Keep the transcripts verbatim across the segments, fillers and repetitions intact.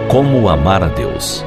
Como amar a Deus.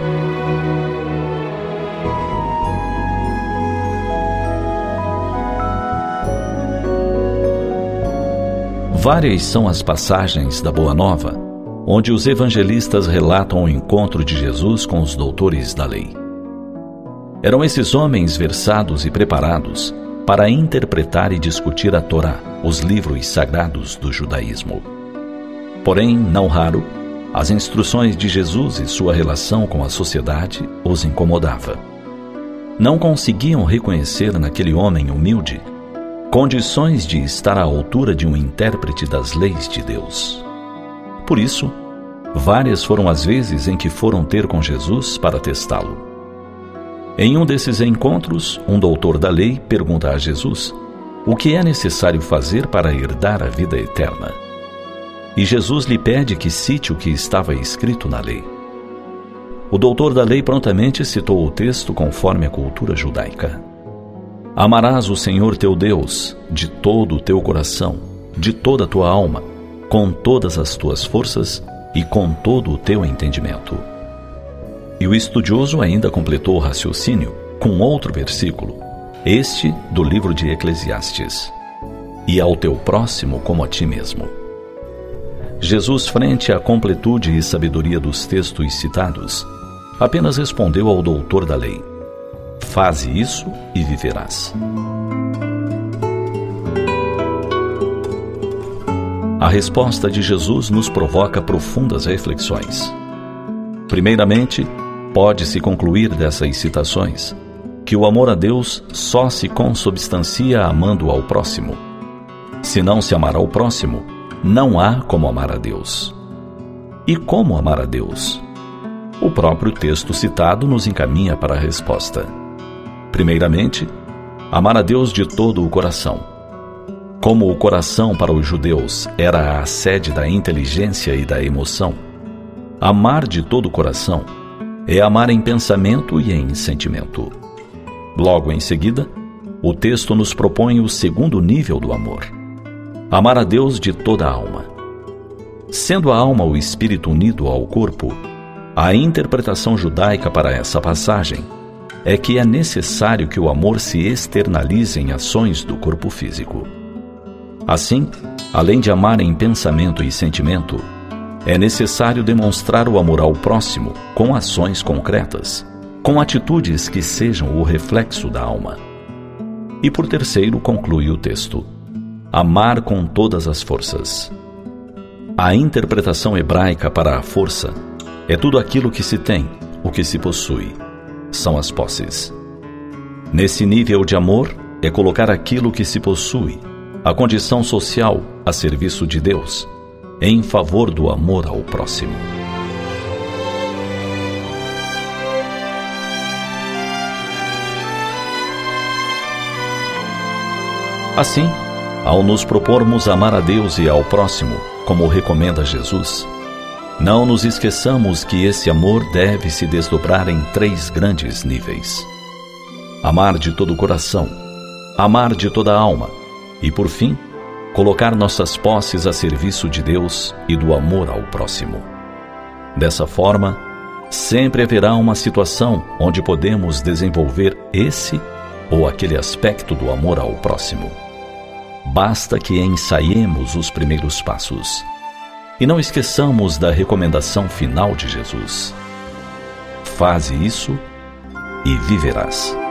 Várias são as passagens da Boa Nova, onde os evangelistas relatam o encontro de Jesus com os doutores da lei. Eram esses homens versados e preparados para interpretar e discutir a Torá, os livros sagrados do judaísmo. Porém, não raro, as instruções de Jesus e sua relação com a sociedade os incomodava. Não conseguiam reconhecer naquele homem humilde condições de estar à altura de um intérprete das leis de Deus. Por isso, várias foram as vezes em que foram ter com Jesus para testá-lo. Em um desses encontros, um doutor da lei pergunta a Jesus o que é necessário fazer para herdar a vida eterna. E Jesus lhe pede que cite o que estava escrito na lei. O doutor da lei prontamente citou o texto conforme a cultura judaica. Amarás o Senhor teu Deus de todo o teu coração, de toda a tua alma, com todas as tuas forças e com todo o teu entendimento. E o estudioso ainda completou o raciocínio com outro versículo, este do livro de Eclesiastes: e ao teu próximo como a ti mesmo. Jesus, frente à completude e sabedoria dos textos citados, apenas respondeu ao doutor da lei: faze isso e viverás. A resposta de Jesus nos provoca profundas reflexões. Primeiramente, pode-se concluir dessas citações que o amor a Deus só se consubstancia amando ao próximo. Se não se amar ao próximo, não há como amar a Deus. E como amar a Deus? O próprio texto citado nos encaminha para a resposta. Primeiramente, amar a Deus de todo o coração. Como o coração para os judeus era a sede da inteligência e da emoção, amar de todo o coração é amar em pensamento e em sentimento. Logo em seguida, o texto nos propõe o segundo nível do amor: amar a Deus de toda a alma. Sendo a alma o espírito unido ao corpo, a interpretação judaica para essa passagem é que é necessário que o amor se externalize em ações do corpo físico. Assim, além de amar em pensamento e sentimento, é necessário demonstrar o amor ao próximo com ações concretas, com atitudes que sejam o reflexo da alma. E por terceiro, conclui o texto: amar com todas as forças. A interpretação hebraica para a força é tudo aquilo que se tem, o que se possui. São as posses. Nesse nível de amor é colocar aquilo que se possui, a condição social, a serviço de Deus, em favor do amor ao próximo. Assim, ao nos propormos amar a Deus e ao próximo, como recomenda Jesus, não nos esqueçamos que esse amor deve se desdobrar em três grandes níveis: amar de todo o coração, amar de toda a alma e, por fim, colocar nossas posses a serviço de Deus e do amor ao próximo. Dessa forma, sempre haverá uma situação onde podemos desenvolver esse ou aquele aspecto do amor ao próximo. Basta que ensaiemos os primeiros passos. E não esqueçamos da recomendação final de Jesus: faze isso e viverás.